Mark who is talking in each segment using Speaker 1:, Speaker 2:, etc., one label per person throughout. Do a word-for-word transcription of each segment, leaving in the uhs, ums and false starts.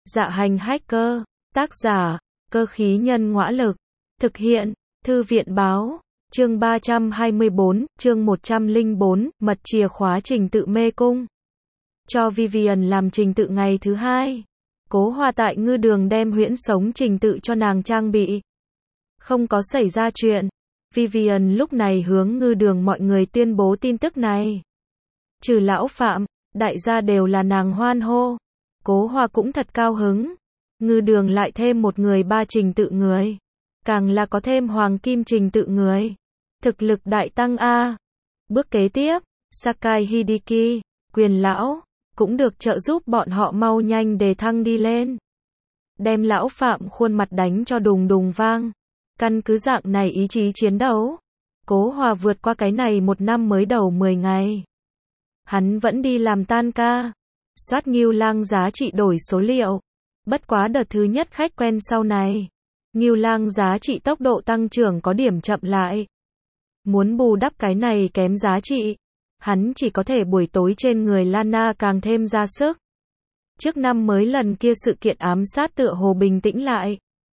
Speaker 1: Dạ hành hacker, tác giả, cơ khí nhân ngõa lực, thực hiện, thư viện báo, chương ba trăm hai mươi bốn, chương một trăm lẻ bốn, mật chìa khóa trình tự mê cung. Cho Vivian làm trình tự ngày thứ hai. Cố Hòa tại ngư đường đem huyễn sống trình tự cho nàng trang bị. Không có xảy ra chuyện. Vivian lúc này hướng ngư đường mọi người tuyên bố tin tức này. Trừ lão Phạm, đại gia đều là nàng hoan hô. Cố Hòa cũng thật cao hứng. Ngư đường lại thêm một người ba trình tự người. Càng là có thêm hoàng kim trình tự người. Thực lực đại tăng A. Bước kế tiếp, Sakai Hideki, quyền lão, cũng được trợ giúp bọn họ mau nhanh đề thăng đi lên. Đem lão Phạm khuôn mặt đánh cho đùng đùng vang. Căn cứ dạng này ý chí chiến đấu. Cố Hòa vượt qua cái này một năm mới đầu mười ngày. Hắn vẫn đi làm tan ca. Soát Ngưu Lang giá trị đổi số liệu. Bất quá đợt thứ nhất khách quen sau này. Ngưu Lang giá trị tốc độ tăng trưởng có điểm chậm lại. Muốn bù đắp cái này kém giá trị. Hắn chỉ có thể buổi tối trên người Lana càng thêm ra sức. Trước năm mới lần kia sự kiện ám sát tựa hồ bình tĩnh lại.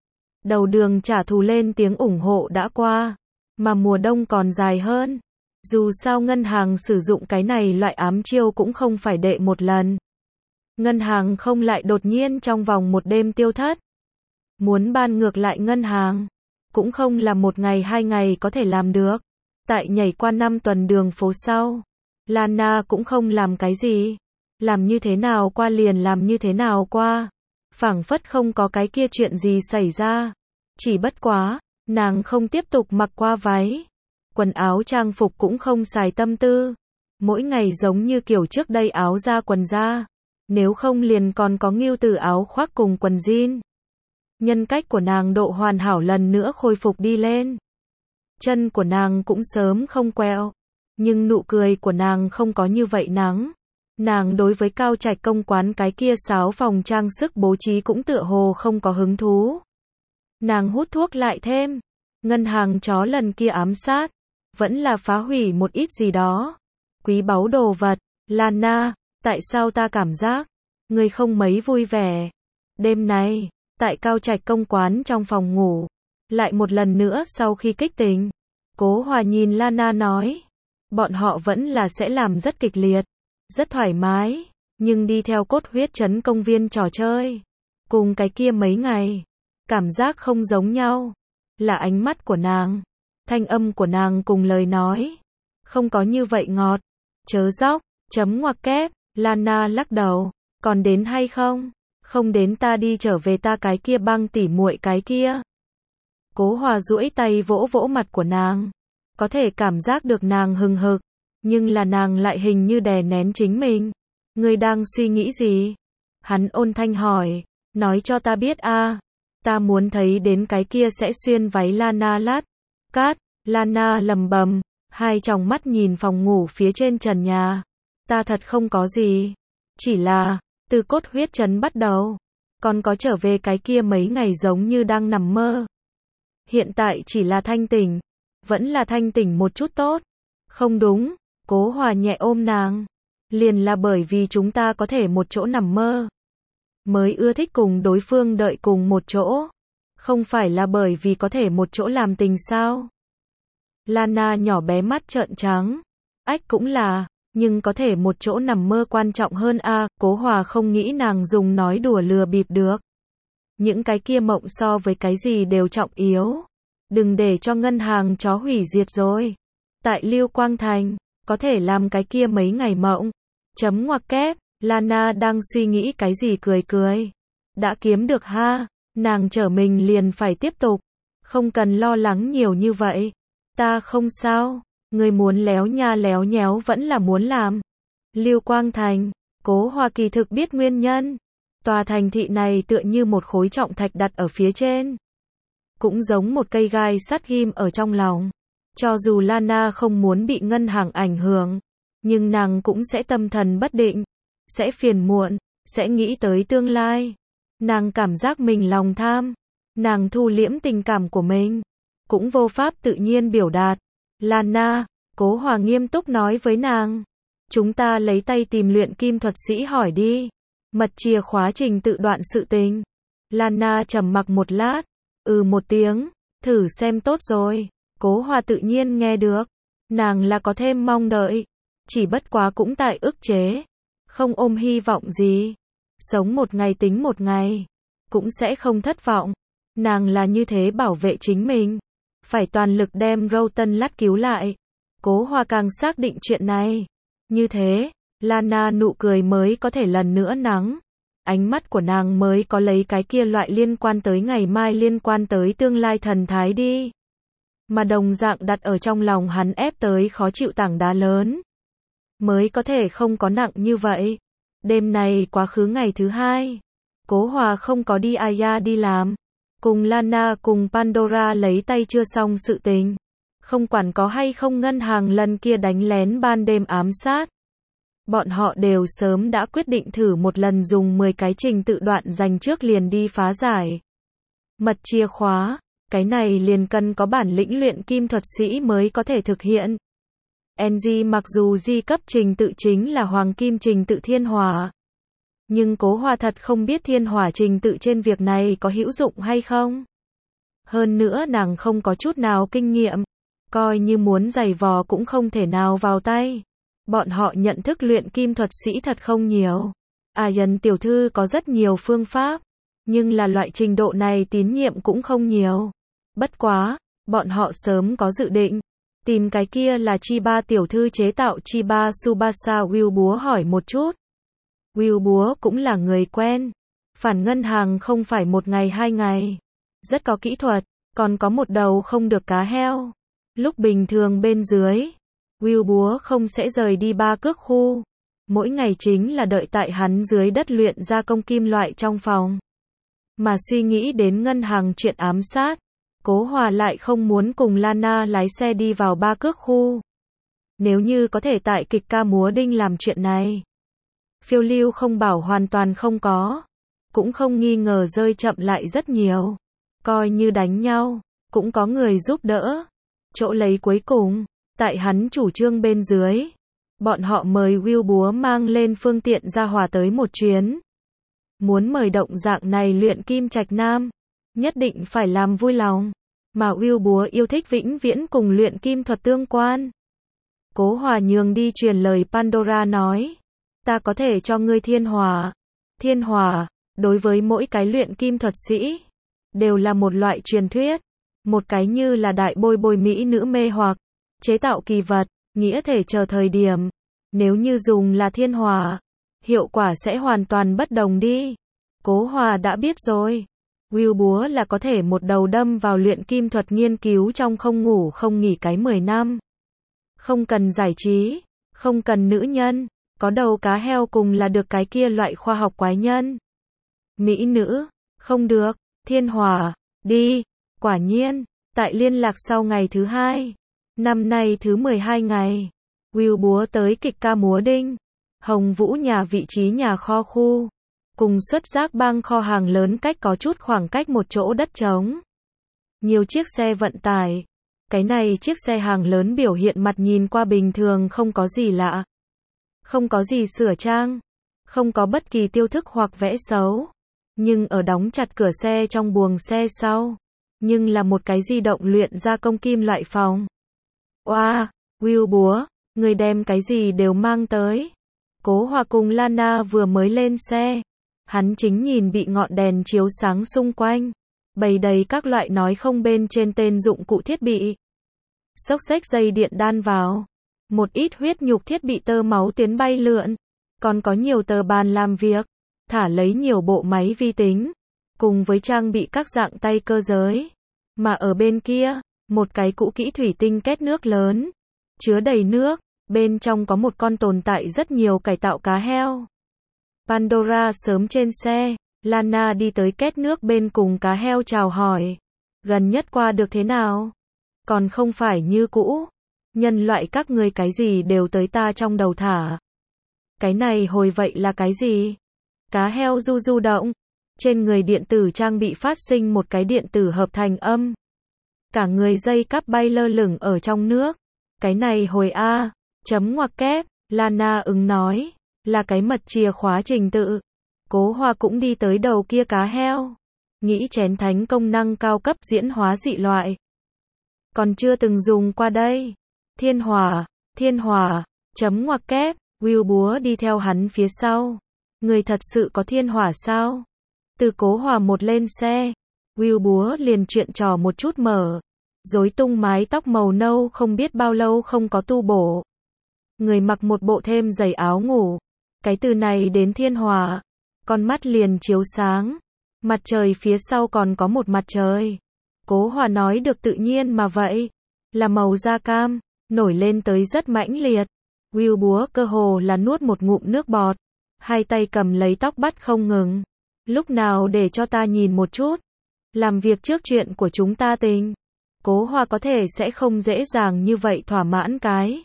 Speaker 1: Đầu đường trả thù lên tiếng ủng hộ đã qua. Mà mùa đông còn dài hơn. Dù sao ngân hàng sử dụng cái này loại ám chiêu cũng không phải đệ một lần. Ngân hàng không lại đột nhiên trong vòng một đêm tiêu thất. Muốn ban ngược lại ngân hàng. Cũng không là một ngày hai ngày có thể làm được. Tại nhảy qua năm tuần đường phố sau. Lana cũng không làm cái gì. Làm như thế nào qua liền làm như thế nào qua. Phảng phất không có cái kia chuyện gì xảy ra. Chỉ bất quá, nàng không tiếp tục mặc qua váy. Quần áo trang phục cũng không xài tâm tư. Mỗi ngày giống như kiểu trước đây áo ra quần ra. Nếu không liền còn có Ngưu Tử áo khoác cùng quần jean. Nhân cách của nàng độ hoàn hảo lần nữa khôi phục đi lên. Chân của nàng cũng sớm không quẹo. Nhưng nụ cười của nàng không có như vậy nắng. Nàng đối với Cao Trạch công quán cái kia sáu phòng trang sức bố trí cũng tựa hồ không có hứng thú. Nàng hút thuốc lại thêm. Ngân hàng chó lần kia ám sát. Vẫn là phá hủy một ít gì đó. Quý báu đồ vật. Lana, tại sao ta cảm giác người không mấy vui vẻ. Đêm nay, tại Cao Trạch công quán trong phòng ngủ. Lại một lần nữa sau khi kích tình. Cố Hòa nhìn Lana nói. Bọn họ vẫn là sẽ làm rất kịch liệt. Rất thoải mái. Nhưng đi theo cốt huyết trấn công viên trò chơi. Cùng cái kia mấy ngày. Cảm giác không giống nhau. Là ánh mắt của nàng. Thanh âm của nàng cùng lời nói. Không có như vậy ngọt. Chớ dóc. Chấm ngoặc kép. Lana lắc đầu. Còn đến hay không? Không đến ta đi trở về ta cái kia băng tỉ muội cái kia. Cố Hòa duỗi tay vỗ vỗ mặt của nàng. Có thể cảm giác được nàng hừng hực. Nhưng là nàng lại hình như đè nén chính mình. Ngươi đang suy nghĩ gì? Hắn ôn thanh hỏi. Nói cho ta biết a. Ta muốn thấy đến cái kia sẽ xuyên váy Lana lát. Cát. Lana lầm bầm. Hai tròng mắt nhìn phòng ngủ phía trên trần nhà. Ta thật không có gì. Chỉ là, từ cốt huyết trấn bắt đầu. Còn có trở về cái kia mấy ngày giống như đang nằm mơ. Hiện tại chỉ là thanh tỉnh. Vẫn là thanh tỉnh một chút tốt. Không đúng. Cố Hòa nhẹ ôm nàng. Liền là bởi vì chúng ta có thể một chỗ nằm mơ. Mới ưa thích cùng đối phương đợi cùng một chỗ. Không phải là bởi vì có thể một chỗ làm tình sao. Lana nhỏ bé mắt trợn trắng. Ách cũng là. Nhưng có thể một chỗ nằm mơ quan trọng hơn a. À, Cố Hòa không nghĩ nàng dùng nói đùa lừa bịp được. Những cái kia mộng so với cái gì đều trọng yếu. Đừng để cho ngân hàng chó hủy diệt rồi. Tại Lưu Quang Thành, có thể làm cái kia mấy ngày mộng. Chấm ngoặc kép, Lana đang suy nghĩ cái gì cười cười. Đã kiếm được ha, nàng trở mình liền phải tiếp tục. Không cần lo lắng nhiều như vậy. Ta không sao, người muốn léo nha léo nhéo vẫn là muốn làm. Lưu Quang Thành, Cố Hòa kỳ thực biết nguyên nhân. Tòa thành thị này tựa như một khối trọng thạch đặt ở phía trên. Cũng giống một cây gai sắt ghim ở trong lòng. Cho dù Lana không muốn bị ngân hàng ảnh hưởng, nhưng nàng cũng sẽ tâm thần bất định, sẽ phiền muộn, sẽ nghĩ tới tương lai. Nàng cảm giác mình lòng tham, nàng thu liễm tình cảm của mình, cũng vô pháp tự nhiên biểu đạt. Lana, Cố Hòa nghiêm túc nói với nàng, chúng ta lấy tay tìm luyện kim thuật sĩ hỏi đi. Mật chìa khóa trình tự đoạn sự tình. Lana trầm mặc một lát, ừ một tiếng, thử xem tốt rồi. Cố Hòa tự nhiên nghe được, nàng là có thêm mong đợi, chỉ bất quá cũng tại ức chế, không ôm hy vọng gì. Sống một ngày tính một ngày, cũng sẽ không thất vọng. Nàng là như thế bảo vệ chính mình, phải toàn lực đem Rowton Lắt cứu lại. Cố Hòa càng xác định chuyện này. Như thế, Lana nụ cười mới có thể lần nữa nắng. Ánh mắt của nàng mới có lấy cái kia loại liên quan tới ngày mai, liên quan tới tương lai thần thái đi. Mà đồng dạng đặt ở trong lòng hắn ép tới khó chịu tảng đá lớn. Mới có thể không có nặng như vậy. Đêm này quá khứ ngày thứ hai. Cố Hòa không có đi Aya đi làm. Cùng Lana cùng Pandora lấy tay chưa xong sự tình. Không quản có hay không ngân hàng lần kia đánh lén ban đêm ám sát. Bọn họ đều sớm đã quyết định thử một lần dùng mười cái trình tự đoạn dành trước liền đi phá giải. Mật chìa khóa, cái này liền cần có bản lĩnh luyện kim thuật sĩ mới có thể thực hiện. en giê mặc dù di cấp trình tự chính là hoàng kim trình tự thiên hỏa. Nhưng Cố Hòa thật không biết thiên hỏa trình tự trên việc này có hữu dụng hay không. Hơn nữa nàng không có chút nào kinh nghiệm. Coi như muốn giày vò cũng không thể nào vào tay. Bọn họ nhận thức luyện kim thuật sĩ thật không nhiều. À Dần tiểu thư có rất nhiều phương pháp. Nhưng là loại trình độ này tín nhiệm cũng không nhiều. Bất quá, bọn họ sớm có dự định. Tìm cái kia là Chiba tiểu thư chế tạo Chiba Tsubasa. Will búa hỏi một chút. Will búa cũng là người quen. Phản ngân hàng không phải một ngày hai ngày. Rất có kỹ thuật, còn có một đầu không được cá heo. Lúc bình thường bên dưới, Will búa không sẽ rời đi ba cước khu. Mỗi ngày chính là đợi tại hắn dưới đất luyện gia công kim loại trong phòng. Mà suy nghĩ đến ngân hàng chuyện ám sát, Cố Hòa lại không muốn cùng Lana lái xe đi vào ba cước khu. Nếu như có thể tại kịch ca múa đinh làm chuyện này, phiêu lưu không bảo hoàn toàn không có, cũng không nghi ngờ rơi chậm lại rất nhiều. Coi như đánh nhau, cũng có người giúp đỡ. Chỗ lấy cuối cùng, tại hắn chủ trương bên dưới, bọn họ mời Will búa mang lên phương tiện ra Hòa tới một chuyến. Muốn mời động dạng này luyện kim trạch nam, nhất định phải làm vui lòng. Mà Will búa yêu thích vĩnh viễn cùng luyện kim thuật tương quan. Cố Hòa nhường đi truyền lời Pandora nói. Ta có thể cho ngươi thiên hỏa. Thiên hỏa, đối với mỗi cái luyện kim thuật sĩ, đều là một loại truyền thuyết. Một cái như là đại bôi bôi mỹ nữ mê hoặc, chế tạo kỳ vật, nghĩa thể chờ thời điểm. Nếu như dùng là thiên hỏa, hiệu quả sẽ hoàn toàn bất đồng đi. Cố Hòa đã biết rồi. Will búa là có thể một đầu đâm vào luyện kim thuật nghiên cứu trong không ngủ không nghỉ cái mười năm. Không cần giải trí, không cần nữ nhân, có đầu cá heo cùng là được cái kia loại khoa học quái nhân. Mỹ nữ, không được, thiên hỏa, đi. Quả nhiên, tại liên lạc sau ngày thứ hai, năm nay thứ mười hai ngày, Will búa tới kịch ca múa đinh, Hồng Vũ nhà vị trí nhà kho khu, cùng xuất giác bang kho hàng lớn cách có chút khoảng cách một chỗ đất trống. Nhiều chiếc xe vận tải, cái này chiếc xe hàng lớn biểu hiện mặt nhìn qua bình thường không có gì lạ. Không có gì sửa trang, không có bất kỳ tiêu thức hoặc vẽ xấu, nhưng ở đóng chặt cửa xe trong buồng xe sau. Nhưng là một cái di động luyện gia công kim loại phòng. Oa, wow, Will búa, người đem cái gì đều mang tới. Cố Hòa cùng Lana vừa mới lên xe. Hắn chính nhìn bị ngọn đèn chiếu sáng xung quanh. Bày đầy các loại nói không bên trên tên dụng cụ thiết bị. Xốc xếch dây điện đan vào. Một ít huyết nhục thiết bị tơ máu tiến bay lượn. Còn có nhiều tờ bàn làm việc. Thả lấy nhiều bộ máy vi tính. Cùng với trang bị các dạng tay cơ giới. Mà ở bên kia, một cái cũ kỹ thủy tinh két nước lớn, chứa đầy nước, bên trong có một con tồn tại rất nhiều cải tạo cá heo. Pandora sớm trên xe, Lana đi tới két nước bên cùng cá heo chào hỏi. Gần nhất qua được thế nào? Còn không phải như cũ. Nhân loại các ngươi cái gì đều tới ta trong đầu thả. Cái này hồi vậy là cái gì? Cá heo du du động. Trên người điện tử trang bị phát sinh một cái điện tử hợp thành âm. Cả người dây cáp bay lơ lửng ở trong nước. Cái này hồi A, chấm ngoặc kép, Lana ứng nói, là cái mật chìa khóa trình tự. Cố Hòa cũng đi tới đầu kia cá heo. Nghĩ chén thánh công năng cao cấp diễn hóa dị loại. Còn chưa từng dùng qua đây. Thiên hỏa, thiên hỏa, chấm ngoặc kép, Will Búa đi theo hắn phía sau. Người thật sự có thiên hỏa sao? Từ Cố Hòa một lên xe, Will Búa liền chuyện trò một chút mở. Rối tung mái tóc màu nâu không biết bao lâu không có tu bổ. Người mặc một bộ thêm giày áo ngủ. Cái từ này đến thiên hỏa. Con mắt liền chiếu sáng. Mặt trời phía sau còn có một mặt trời. Cố Hòa nói được tự nhiên mà vậy. Là màu da cam, nổi lên tới rất mãnh liệt. Will Búa cơ hồ là nuốt một ngụm nước bọt. Hai tay cầm lấy tóc bắt không ngừng. Lúc nào để cho ta nhìn một chút. Làm việc trước chuyện của chúng ta tình. Cố Hòa có thể sẽ không dễ dàng như vậy thỏa mãn cái.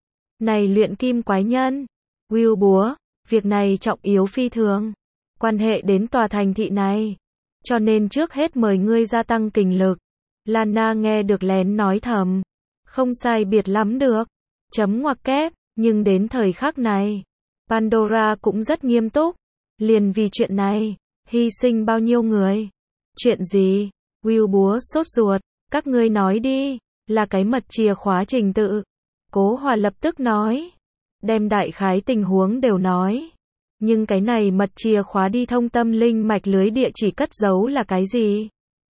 Speaker 1: Này luyện kim quái nhân. Will Búa, việc này trọng yếu phi thường. Quan hệ đến tòa thành thị này. Cho nên trước hết mời ngươi gia tăng kình lực. Lana nghe được lén nói thầm. Không sai biệt lắm được. Chấm ngoặc kép, nhưng đến thời khắc này. Pandora cũng rất nghiêm túc. Liền vì chuyện này, hy sinh bao nhiêu người. Chuyện gì? Will Búa sốt ruột. Các ngươi nói đi, là cái mật chìa khóa trình tự. Cố Hòa lập tức nói. Đem đại khái tình huống đều nói. Nhưng cái này mật chìa khóa đi thông tâm linh mạch lưới địa chỉ cất giấu là cái gì?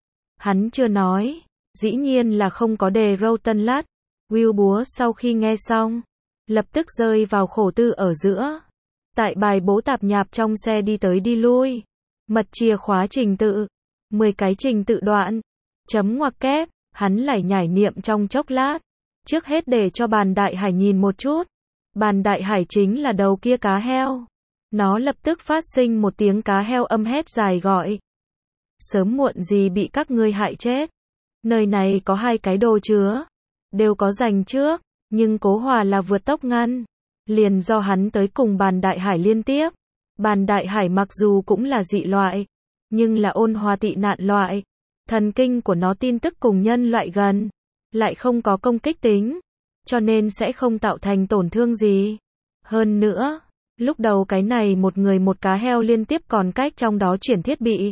Speaker 1: Hắn chưa nói. Dĩ nhiên là không có đề râu tân lát. Will Búa sau khi nghe xong, lập tức rơi vào khổ tư ở giữa. Tại bài bố tạp nhạp trong xe đi tới đi lui. Mật chìa khóa trình tự. mười cái trình tự đoạn. Chấm ngoặc kép, hắn lải nhải niệm trong chốc lát. Trước hết để cho bàn đại hải nhìn một chút. Bàn đại hải chính là đầu kia cá heo. Nó lập tức phát sinh một tiếng cá heo âm hét dài gọi. Sớm muộn gì bị các ngươi hại chết. Nơi này có hai cái đồ chứa. Đều có dành trước. Nhưng Cố Hòa là vượt tốc ngăn. Liền do hắn tới cùng bàn đại hải liên tiếp. Bàn đại hải mặc dù cũng là dị loại. Nhưng là ôn hòa tị nạn loại. Thần kinh của nó tin tức cùng nhân loại gần. Lại không có công kích tính. Cho nên sẽ không tạo thành tổn thương gì. Hơn nữa, lúc đầu cái này một người một cá heo liên tiếp còn cách trong đó chuyển thiết bị.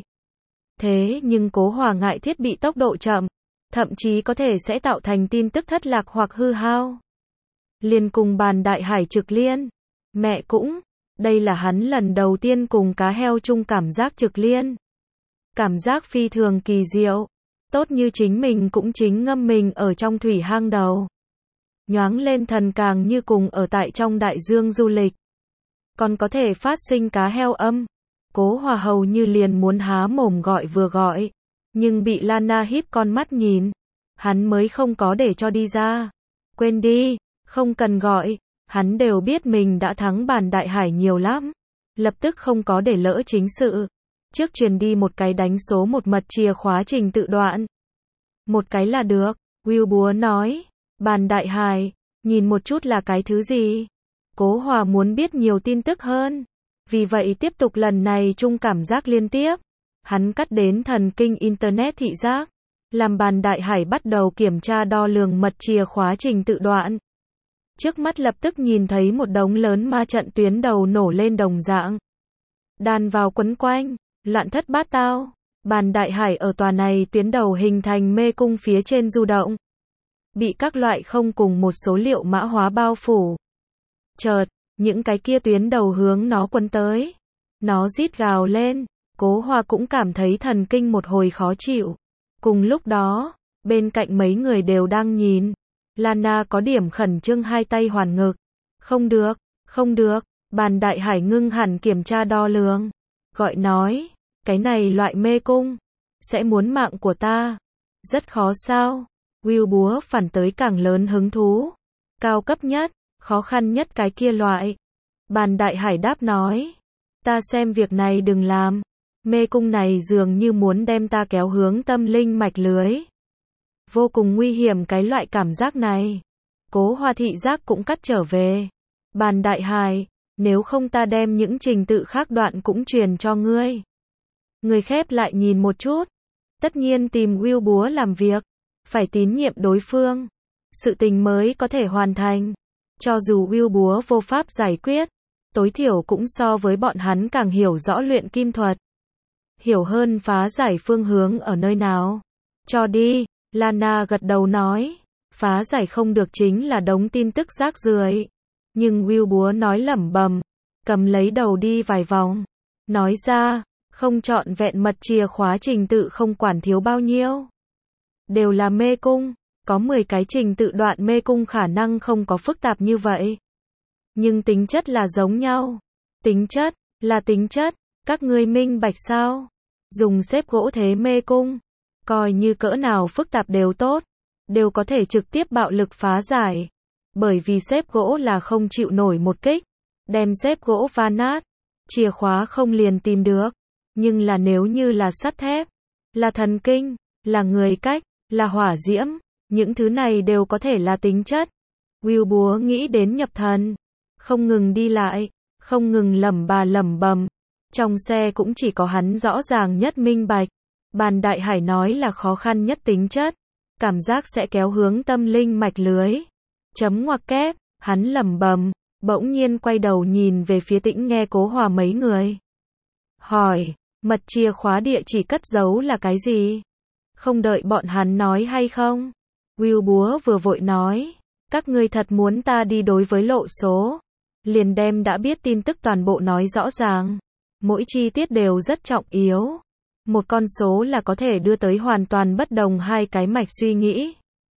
Speaker 1: Thế nhưng Cố Hòa ngại thiết bị tốc độ chậm. Thậm chí có thể sẽ tạo thành tin tức thất lạc hoặc hư hao. Liền cùng bàn đại hải trực liên. Mẹ cũng, đây là hắn lần đầu tiên cùng cá heo chung cảm giác trực liên. Cảm giác phi thường kỳ diệu. Tốt như chính mình cũng chính ngâm mình ở trong thủy hang đầu. Nhoáng lên thần càng như cùng ở tại trong đại dương du lịch. Còn có thể phát sinh cá heo âm. Cố Hòa hầu như liền muốn há mồm gọi vừa gọi. Nhưng bị Lana híp con mắt nhìn. Hắn mới không có để cho đi ra. Quên đi, không cần gọi. Hắn đều biết mình đã thắng bàn đại hải nhiều lắm. Lập tức không có để lỡ chính sự. Trước truyền đi một cái đánh số một mật chìa khóa trình tự đoạn. Một cái là được, Will Búa nói. Bàn đại hải, nhìn một chút là cái thứ gì? Cố Hòa muốn biết nhiều tin tức hơn. Vì vậy tiếp tục lần này chung cảm giác liên tiếp. Hắn cắt đến thần kinh Internet thị giác. Làm bàn đại hải bắt đầu kiểm tra đo lường mật chìa khóa trình tự đoạn. Trước mắt lập tức nhìn thấy một đống lớn ma trận tuyến đầu nổ lên đồng dạng. Đàn vào quấn quanh, loạn thất bát tao. Bàn đại hải ở tòa này tuyến đầu hình thành mê cung phía trên du động. Bị các loại không cùng một số liệu mã hóa bao phủ. Chợt, những cái kia tuyến đầu hướng nó quấn tới. Nó rít gào lên. Cố Hòa cũng cảm thấy thần kinh một hồi khó chịu. Cùng lúc đó, bên cạnh mấy người đều đang nhìn. Lana có điểm khẩn trương hai tay hoàn ngực. Không được, không được. Bàn đại hải ngưng hẳn kiểm tra đo lường. Gọi nói, cái này loại mê cung. Sẽ muốn mạng của ta. Rất khó sao. Will Búa phản tới càng lớn hứng thú. Cao cấp nhất, khó khăn nhất cái kia loại. Bàn đại hải đáp nói. Ta xem việc này đừng làm. Mê cung này dường như muốn đem ta kéo hướng tâm linh mạch lưới. Vô cùng nguy hiểm cái loại cảm giác này. Cố Hòa thị giác cũng cắt trở về. Bàn đại hải, nếu không ta đem những trình tự khác đoạn cũng truyền cho ngươi. Người khép lại nhìn một chút. Tất nhiên tìm Will Búa làm việc. Phải tín nhiệm đối phương. Sự tình mới có thể hoàn thành. Cho dù Will Búa vô pháp giải quyết. tối thiểu cũng so với bọn hắn càng hiểu rõ luyện kim thuật. Hiểu hơn phá giải phương hướng ở nơi nào. Cho đi, Lana gật đầu nói. Phá giải không được chính là đống tin tức rác rưởi. Nhưng Will Búa nói lẩm bẩm, cầm lấy đầu đi vài vòng. Nói ra, không trọn vẹn mật chìa khóa trình tự không quản thiếu bao nhiêu. Đều là mê cung, có mười cái trình tự đoạn mê cung khả năng không có phức tạp như vậy. Nhưng tính chất là giống nhau. Tính chất, là tính chất, các ngươi minh bạch sao? Dùng xếp gỗ thế mê cung, coi như cỡ nào phức tạp đều tốt, đều có thể trực tiếp bạo lực phá giải. Bởi vì xếp gỗ là không chịu nổi một kích, đem xếp gỗ phá nát, chìa khóa không liền tìm được. Nhưng là nếu như là sắt thép, là thần kinh, là người cách, là hỏa diễm, những thứ này đều có thể là tính chất. Will Búa nghĩ đến nhập thần, không ngừng đi lại, không ngừng lẩm bà lẩm bẩm. Trong xe cũng chỉ có hắn rõ ràng nhất minh bạch. Bàn Đại Hải nói là khó khăn nhất tính chất, cảm giác sẽ kéo hướng tâm linh mạch lưới. Chấm ngoặc kép, hắn lẩm bẩm, bỗng nhiên quay đầu nhìn về phía Tĩnh Nghe Cố Hòa mấy người. Hỏi, mật chìa khóa địa chỉ cất giấu là cái gì? Không đợi bọn hắn nói hay không? Will Búa vừa vội nói, các ngươi thật muốn ta đi đối với lộ số, liền đem đã biết tin tức toàn bộ nói rõ ràng. Mỗi chi tiết đều rất trọng yếu. Một con số là có thể đưa tới hoàn toàn bất đồng hai cái mạch suy nghĩ.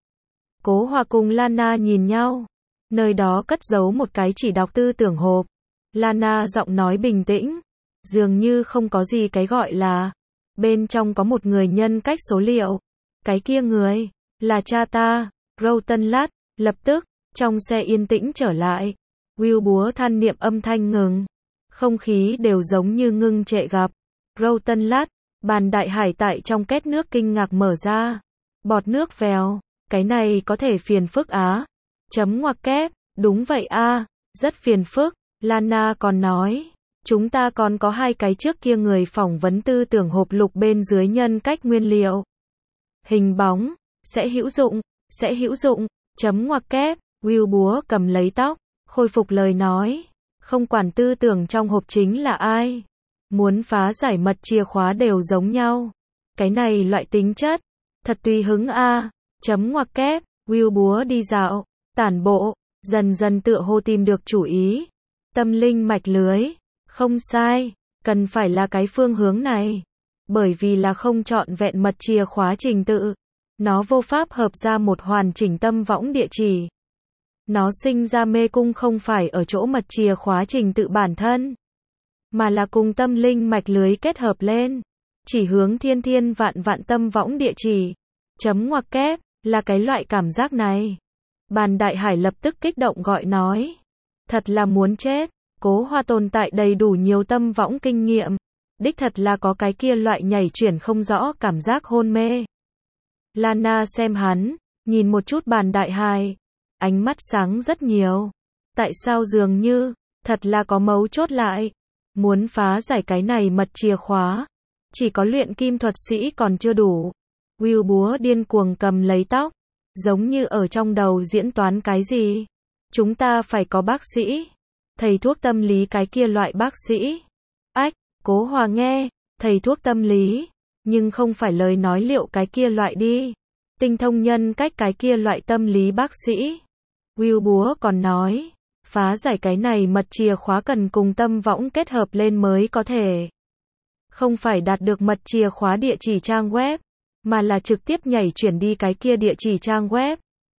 Speaker 1: Cố Hòa cùng Lana nhìn nhau. Nơi đó cất giấu một cái chỉ đọc tư tưởng hộp. Lana giọng nói bình tĩnh, dường như không có gì cái gọi là. Bên trong có một người nhân cách số liệu. Cái kia người, là cha ta. Rowton lát, lập tức, trong xe yên tĩnh trở lại. Will Búa than niệm âm thanh ngừng. Không khí đều giống như ngưng trệ gặp. Rowton lát, Bàn Đại Hải tại trong két nước kinh ngạc mở ra. Bọt nước vèo, cái này có thể phiền phức á. Chấm ngoặc kép, đúng vậy a, rất phiền phức. Lana còn nói, chúng ta còn có hai cái trước kia người phỏng vấn tư tưởng hộp lục bên dưới nhân cách nguyên liệu. Hình bóng, sẽ hữu dụng, sẽ hữu dụng, chấm ngoặc kép. Will Búa cầm lấy tóc, khôi phục lời nói. Không quản tư tưởng trong hộp chính là ai. Muốn phá giải mật chìa khóa đều giống nhau. Cái này loại tính chất. Thật tùy hứng a. Chấm ngoặc kép. Will Búa đi dạo, tản bộ, dần dần tựa hồ tìm được chủ ý. Tâm linh mạch lưới. Không sai. Cần phải là cái phương hướng này. Bởi vì là không trọn vẹn mật chìa khóa trình tự. Nó vô pháp hợp ra một hoàn chỉnh tâm võng địa chỉ. Nó sinh ra mê cung không phải ở chỗ mật chìa khóa trình tự bản thân, mà là cùng tâm linh mạch lưới kết hợp lên, chỉ hướng thiên thiên vạn vạn tâm võng địa chỉ. Chấm ngoặc kép, là cái loại cảm giác này. Bàn Đại Hải lập tức kích động gọi nói. Thật là muốn chết, Cố Hòa tồn tại đầy đủ nhiều tâm võng kinh nghiệm. Đích thật là có cái kia loại nhảy chuyển không rõ cảm giác hôn mê. Lana xem hắn, nhìn một chút Bàn Đại Hải. Ánh mắt sáng rất nhiều. Tại sao dường như, thật là có mấu chốt lại. Muốn phá giải cái này mật chìa khóa. Chỉ có luyện kim thuật sĩ còn chưa đủ. Will Búa điên cuồng cầm lấy tóc. Giống như ở trong đầu diễn toán cái gì. Chúng ta phải có bác sĩ. Thầy thuốc tâm lý cái kia loại bác sĩ. Ách, Cố Hòa nghe, thầy thuốc tâm lý. Nhưng không phải lời nói liệu cái kia loại đi. Tinh thông nhân cách cái kia loại tâm lý bác sĩ. Will Búa còn nói, phá giải cái này mật chìa khóa cần cùng tâm võng kết hợp lên mới có thể. Không phải đạt được mật chìa khóa địa chỉ trang web, mà là trực tiếp nhảy chuyển đi cái kia địa chỉ trang web.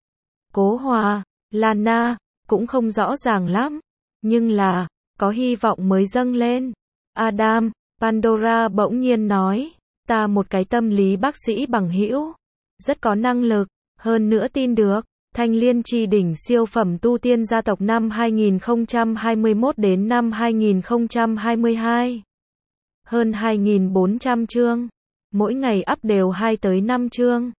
Speaker 1: Cố Hòa, Lana, cũng không rõ ràng lắm, nhưng là, có hy vọng mới dâng lên. Adam, Pandora bỗng nhiên nói, ta một cái tâm lý bác sĩ bằng hữu, rất có năng lực, hơn nữa tin được. Thanh Liên Chi đỉnh siêu phẩm tu tiên gia tộc năm hai nghìn không trăm hai mươi mốt đến năm hai nghìn không trăm hai mươi hai. Hơn hai nghìn bốn trăm chương. Mỗi ngày up đều hai tới năm chương.